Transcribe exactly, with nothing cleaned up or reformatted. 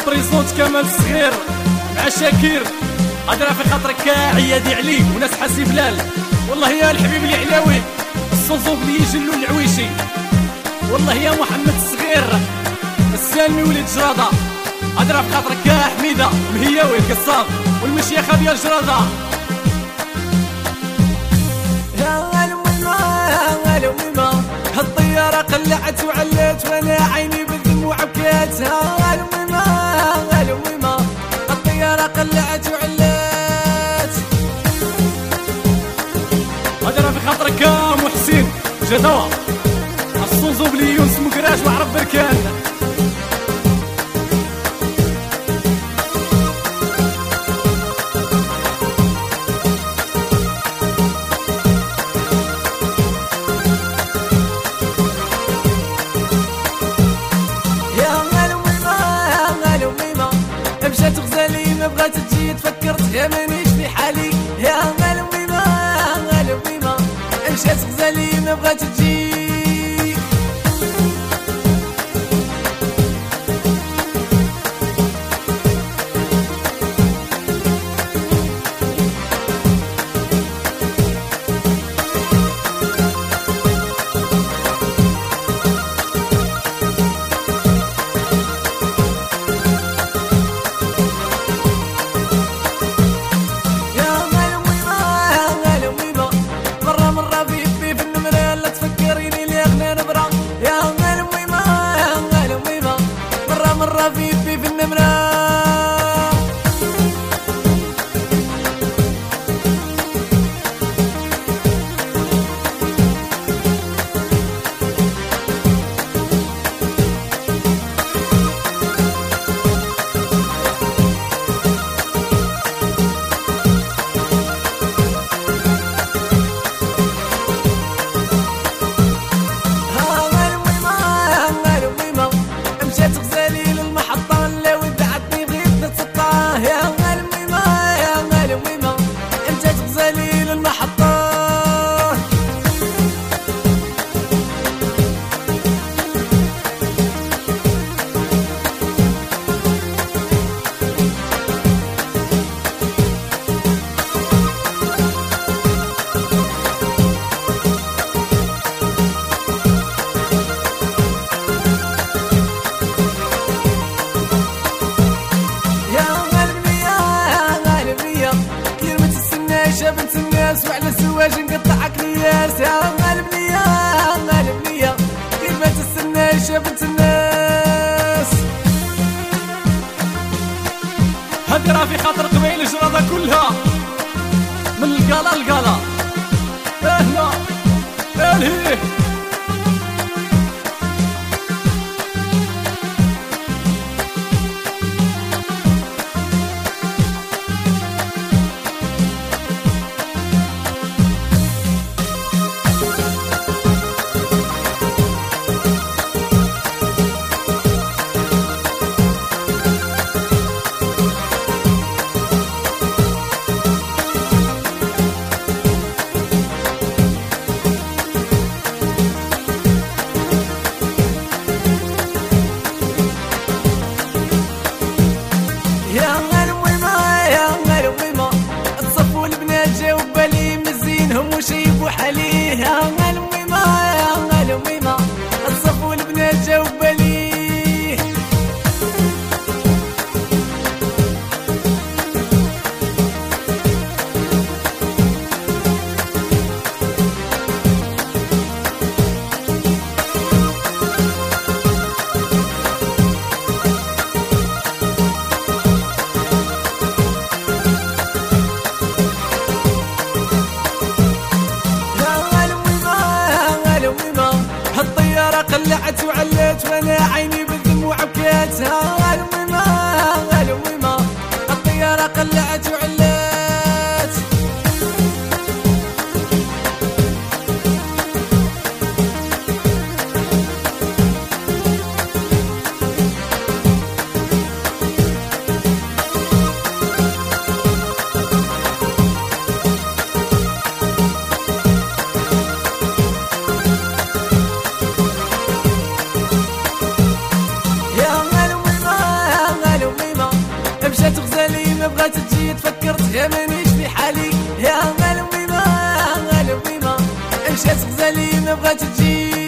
بريزونت كمال الصغير مع شاكير. هضره في خاطرك عيادي علي وناس حاسي بلال، والله يا الحبيب العلاوي الصوزوبلي جلو العويشي، والله يا محمد الصغير السالمي وليد جراده. هضره في خاطرك يا حميده مهياوي القصاب والمشيخه ديال جراده. يا الميمة يا الميمة هالطيارة قلعت وعلت وانا عيني بالدموع بكيت. يا الميمة يا الميمة هالطيارة قلعت وعلت. هضره في خاطرك يا محسن جدوى الصوزوبلي يونس مكراش وعرب بركان. مشات غزالي ما بغات تجي تفكرت يا مانيش في حالي. يا الميمة يا الميمة مشات غزالي ما بغات تجي. رفيفي في النمرة بنت الناس وعلى الزواج نقطعك نياس. يا غالبنية يا غالبنية كيف ما تستناش يا بنت الناس. هدرة في خاطر قبيل الجرادة كلها من القالة القالة اهلا الهيه. وشيبوا حليه يا الميمة يا الميمة الصف والبنات جاوب باليه. قلعت وعلت وانا عيني بالدموع بكيت. يا الميمة يا الميمة الطيارة قلعت وعلت. ما بغات تجي تفكرت يا مانيش في حالي يا غالب بيما يا غالب بيما مشات غزالي ما بغات تجي